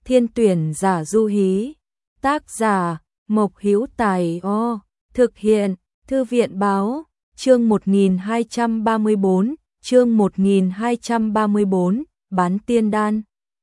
Thiên tuyển giả du hí. Tác giả Mộc Hữu Tài. Thực hiện Thư viện báo. Chương 1234, chương 1234, bán tiên đan.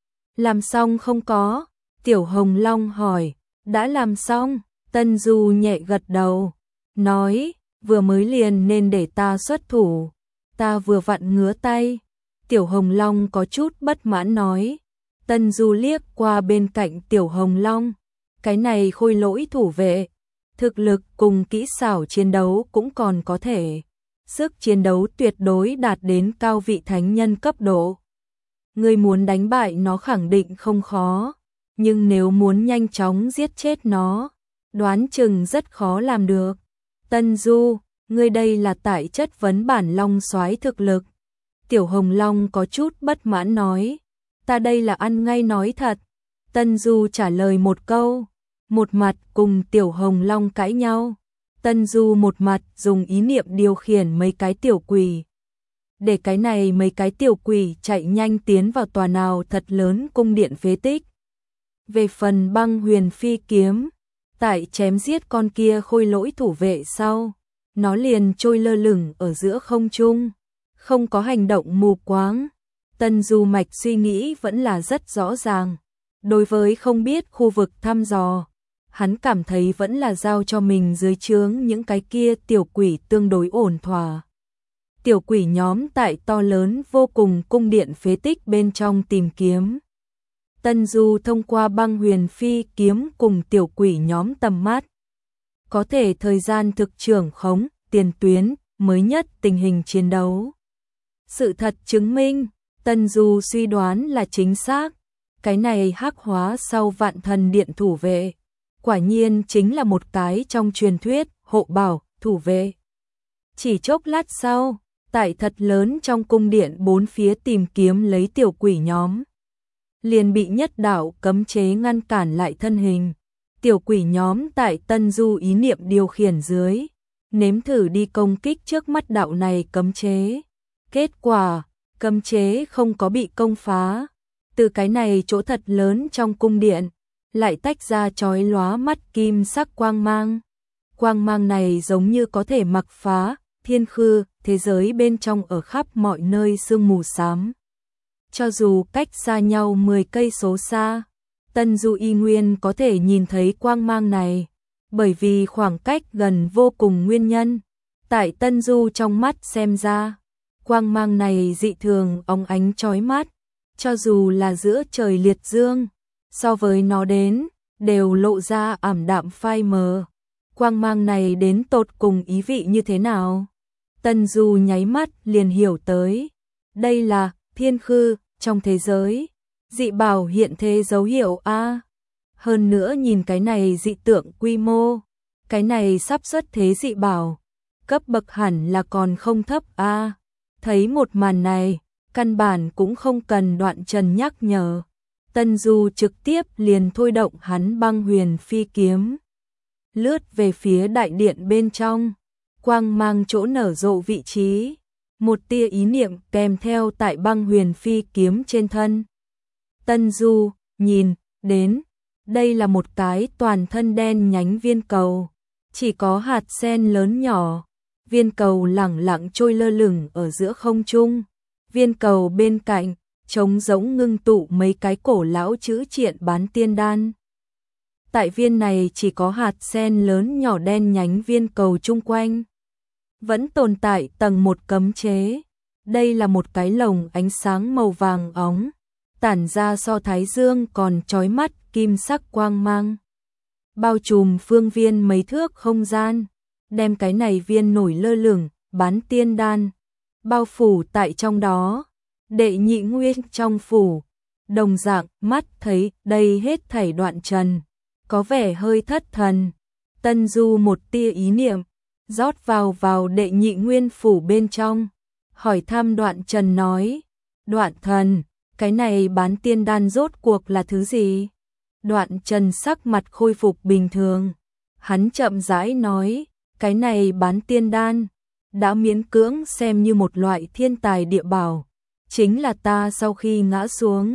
Làm xong không có? Tiểu Hồng Long hỏi. Đã làm xong. Tân Du nhẹ gật đầu, nói, vừa mới liền nên để ta xuất thủ. Ta vừa vặn ngứa tay. Tiểu Hồng Long có chút bất mãn nói. Tân Du liếc qua bên cạnh Tiểu Hồng Long. Cái này khôi lỗi thủ vệ. Thực lực cùng kỹ xảo chiến đấu cũng còn có thể. Sức chiến đấu tuyệt đối đạt đến cao vị thánh nhân cấp độ. Người muốn đánh bại nó khẳng định không khó. Nhưng nếu muốn nhanh chóng giết chết nó, đoán chừng rất khó làm được. Tân Du, ngươi đây là tại chất vấn bản long soái thực lực. Tiểu Hồng Long có chút bất mãn nói. Ta đây là ăn ngay nói thật. Tân Du trả lời một câu, một mặt cùng Tiểu Hồng Long cãi nhau. Tân Du một mặt dùng ý niệm điều khiển mấy cái tiểu quỷ. Để cái này mấy cái tiểu quỷ chạy nhanh tiến vào tòa nào thật lớn cung điện phế tích. Về phần Băng Huyền Phi kiếm, tại chém giết con kia khôi lỗi thủ vệ sau, nó liền trôi lơ lửng ở giữa không trung, không có hành động mù quáng. Tân Du mạch suy nghĩ vẫn là rất rõ ràng. Đối với không biết khu vực thăm dò, hắn cảm thấy vẫn là giao cho mình dưới trướng những cái kia tiểu quỷ tương đối ổn thỏa. Tiểu quỷ nhóm tại to lớn vô cùng cung điện phế tích bên trong tìm kiếm. Tân Du thông qua Băng Huyền Phi kiếm cùng tiểu quỷ nhóm tầm mắt, có thể thời gian thực trưởng khống, tiền tuyến, mới nhất tình hình chiến đấu. Sự thật chứng minh, Tân Du suy đoán là chính xác. Cái này hắc hóa sau Vạn Thần Điện thủ vệ, quả nhiên chính là một cái trong truyền thuyết hộ bảo thủ vệ. Chỉ chốc lát sau, tại thật lớn trong cung điện bốn phía tìm kiếm lấy tiểu quỷ nhóm, liền bị nhất đạo cấm chế ngăn cản lại thân hình. Tiểu quỷ nhóm tại Tân Du ý niệm điều khiển dưới, nếm thử đi công kích trước mắt đạo này cấm chế. Kết quả, cấm chế không có bị công phá. Từ cái này chỗ thật lớn trong cung điện, lại tách ra chói lóa mắt kim sắc quang mang. Quang mang này giống như có thể mặc phá thiên khư, thế giới bên trong ở khắp mọi nơi sương mù xám. Cho dù cách xa nhau 10 cây số xa, Tân Du y nguyên có thể nhìn thấy quang mang này, bởi vì khoảng cách gần vô cùng nguyên nhân. Tại Tân Du trong mắt xem ra, quang mang này dị thường óng ánh chói mắt, cho dù là giữa trời liệt dương, so với nó đến, đều lộ ra ảm đạm phai mờ. Quang mang này đến tột cùng ý vị như thế nào? Tân Du nháy mắt liền hiểu tới. Đây là thiên khư trong thế giới, dị bảo hiện thế dấu hiệu a. Hơn nữa nhìn cái này dị tượng quy mô, cái này sắp xuất thế dị bảo, cấp bậc hẳn là còn không thấp a. Thấy một màn này, căn bản cũng không cần Đoạn Trần nhắc nhở. Tân Du trực tiếp liền thôi động hắn Băng Huyền Phi kiếm, lướt về phía đại điện bên trong, quang mang chỗ nở rộ vị trí, một tia ý niệm kèm theo tại Băng Huyền Phi kiếm trên thân. Tân Du nhìn đến, đây là một cái toàn thân đen nhánh viên cầu, chỉ có hạt sen lớn nhỏ. Viên cầu lẳng lặng trôi lơ lửng ở giữa không trung. Viên cầu bên cạnh trống rỗng ngưng tụ mấy cái cổ lão chữ triện bán tiên đan. Tại viên này chỉ có hạt sen lớn nhỏ đen nhánh viên cầu chung quanh, vẫn tồn tại tầng một cấm chế. Đây là một cái lồng ánh sáng màu vàng óng, tản ra so thái dương còn chói mắt kim sắc quang mang, bao trùm phương viên mấy thước không gian, đem cái này viên nổi lơ lửng bán tiên đan bao phủ tại trong đó. Đệ Nhị Nguyên trong phủ, đồng dạng mắt thấy đây hết thảy Đoạn Trần, có vẻ hơi thất thần. Tân Du một tia ý niệm rót vào Đệ Nhị Nguyên phủ bên trong, hỏi thăm Đoạn Trần nói: Đoạn thần, cái này bán tiên đan rốt cuộc là thứ gì? Đoạn Trần sắc mặt khôi phục bình thường, hắn chậm rãi nói: cái này bán tiên đan đã miễn cưỡng xem như một loại thiên tài địa bảo, chính là ta sau khi ngã xuống,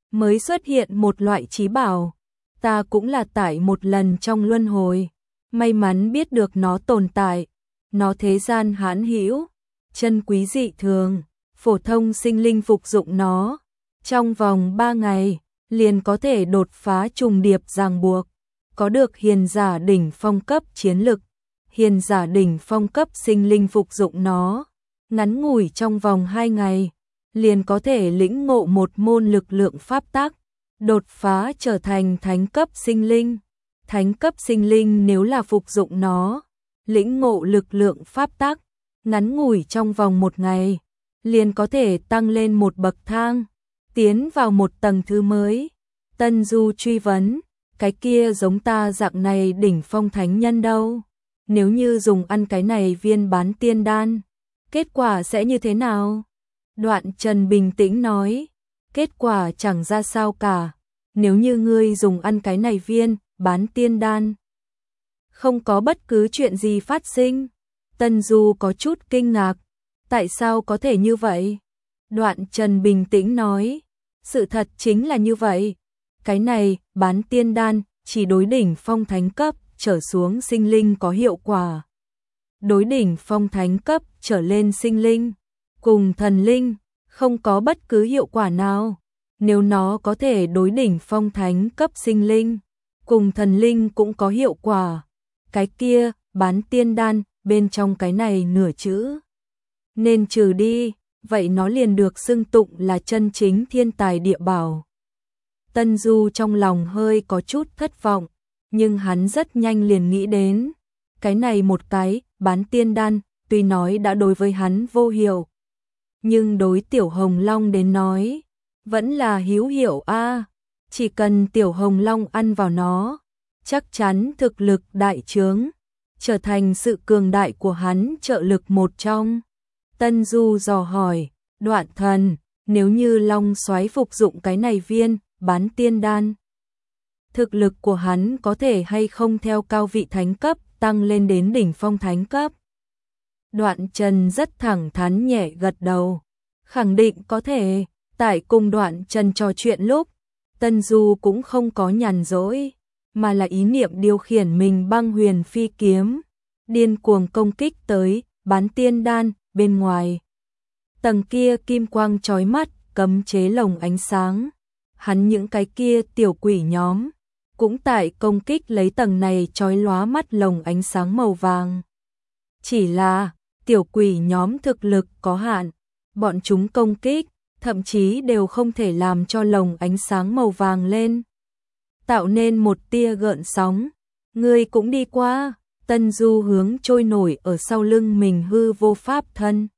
mới xuất hiện một loại trí bảo. Ta cũng là tại một lần trong luân hồi, may mắn biết được nó tồn tại. Nó thế gian hãn hữu, chân quý dị thường, phổ thông sinh linh phục dụng nó. Trong vòng 3 ngày, liền có thể đột phá trùng điệp ràng buộc, có được hiền giả đỉnh phong cấp chiến lực. Hiền giả đỉnh phong cấp sinh linh phục dụng nó, ngắn ngủi trong vòng 2 ngày, liền có thể lĩnh ngộ một môn lực lượng pháp tắc, đột phá trở thành thánh cấp sinh linh. Thánh cấp sinh linh nếu là phục dụng nó, lĩnh ngộ lực lượng pháp tắc, ngắn ngủi trong vòng 1 ngày, liền có thể tăng lên một bậc thang, tiến vào một tầng thứ mới. Tân Du truy vấn, cái kia giống ta dạng này đỉnh phong thánh nhân đâu? Nếu như dùng ăn cái này viên bán tiên đan, kết quả sẽ như thế nào? Đoạn Trần bình tĩnh nói, kết quả chẳng ra sao cả. Nếu như ngươi dùng ăn cái này viên bán tiên đan, không có bất cứ chuyện gì phát sinh. Tân Du có chút kinh ngạc, tại sao có thể như vậy? Đoạn Trần bình tĩnh nói, sự thật chính là như vậy. Cái này bán tiên đan chỉ đối đỉnh phong thánh cấp trở xuống sinh linh có hiệu quả. Đối đỉnh phong thánh cấp trở lên sinh linh, cùng thần linh, không có bất cứ hiệu quả nào. Nếu nó có thể đối đỉnh phong thánh cấp sinh linh, cùng thần linh cũng có hiệu quả, cái kia, bán tiên đan, bên trong cái này nửa chữ nên trừ đi, vậy nó liền được xưng tụng là chân chính thiên tài địa bảo. Tân Du trong lòng hơi có chút thất vọng, nhưng hắn rất nhanh liền nghĩ đến, cái này một cái bán tiên đan, tuy nói đã đối với hắn vô hiệu, nhưng đối Tiểu Hồng Long đến nói, vẫn là hữu hiệu a. Chỉ cần Tiểu Hồng Long ăn vào nó, chắc chắn thực lực đại trướng, trở thành sự cường đại của hắn trợ lực một trong. Tân Du dò hỏi, Đoạn Thần, nếu như Long Soái phục dụng cái này viên bán tiên đan, thực lực của hắn có thể hay không theo cao vị thánh cấp tăng lên đến đỉnh phong thánh cấp? Đoạn Trần rất thẳng thắn nhẹ gật đầu, khẳng định có thể. Tại cùng Đoạn Trần trò chuyện lúc, Tân Du cũng không có nhàn rỗi, mà là ý niệm điều khiển mình băng huyền phi kiếm, điên cuồng công kích tới bán tiên đan bên ngoài. Tầng kia kim quang chói mắt, cấm chế lồng ánh sáng. Hắn những cái kia tiểu quỷ nhóm cũng tại công kích lấy tầng này chói lóa mắt lồng ánh sáng màu vàng. Chỉ là tiểu quỷ nhóm thực lực có hạn, bọn chúng công kích thậm chí đều không thể làm cho lồng ánh sáng màu vàng lên, tạo nên một tia gợn sóng. Ngươi cũng đi qua. Tân Du hướng trôi nổi ở sau lưng mình hư vô pháp thân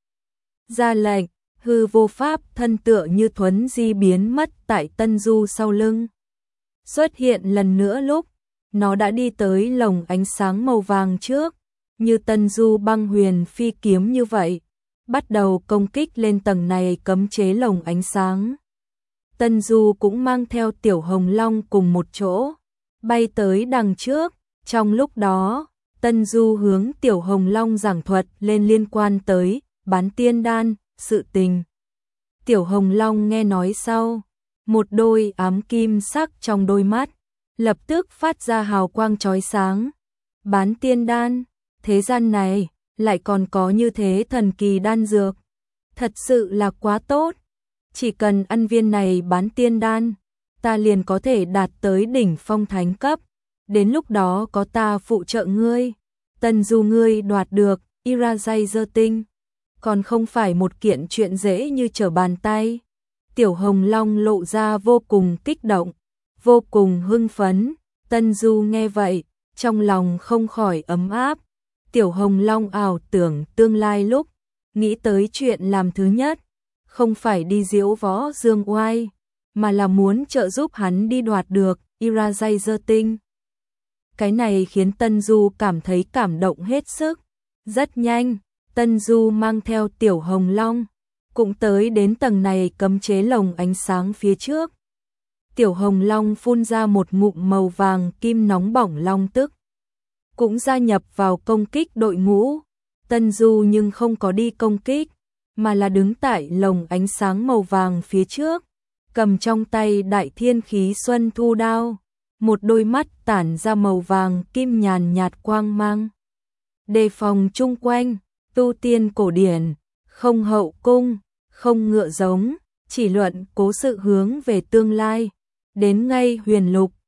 ra lệnh, hư vô pháp thân tựa như thuấn di biến mất tại Tân Du sau lưng. Xuất hiện lần nữa lúc, nó đã đi tới lồng ánh sáng màu vàng trước, như Tân Du băng huyền phi kiếm như vậy, bắt đầu công kích lên tầng này cấm chế lồng ánh sáng. Tân Du cũng mang theo Tiểu Hồng Long cùng một chỗ, bay tới đằng trước. Trong lúc đó, Tân Du hướng Tiểu Hồng Long giảng thuật lên liên quan tới bán tiên đan, sự tình. Tiểu Hồng Long nghe nói sau, một đôi ám kim sắc trong đôi mắt, lập tức phát ra hào quang chói sáng. Bán tiên đan, thế gian này, lại còn có như thế thần kỳ đan dược. Thật sự là quá tốt. Chỉ cần ăn viên này bán tiên đan, ta liền có thể đạt tới đỉnh phong thánh cấp. Đến lúc đó có ta phụ trợ ngươi. Tân Du ngươi đoạt được Eraser tinh, còn không phải một kiện chuyện dễ như trở bàn tay. Tiểu Hồng Long lộ ra vô cùng kích động, vô cùng hưng phấn. Tân Du nghe vậy, trong lòng không khỏi ấm áp. Tiểu Hồng Long ảo tưởng tương lai lúc, nghĩ tới chuyện làm thứ nhất, không phải đi diễu võ dương oai, mà là muốn trợ giúp hắn đi đoạt được Eraser tinh. Cái này khiến Tân Du cảm thấy cảm động hết sức. Rất nhanh, Tân Du mang theo Tiểu Hồng Long, cũng tới đến tầng này cấm chế lồng ánh sáng phía trước. Tiểu Hồng Long phun ra một ngụm màu vàng kim nóng bỏng long tức, cũng gia nhập vào công kích đội ngũ. Tân Du nhưng không có đi công kích, mà là đứng tại lồng ánh sáng màu vàng phía trước, cầm trong tay Đại Thiên Khí Xuân Thu đao, một đôi mắt tản ra màu vàng kim nhàn nhạt quang mang. Đề phòng chung quanh, tu tiên cổ điển, không hậu cung, không ngựa giống, chỉ luận cố sự hướng về tương lai, đến ngay huyền lục,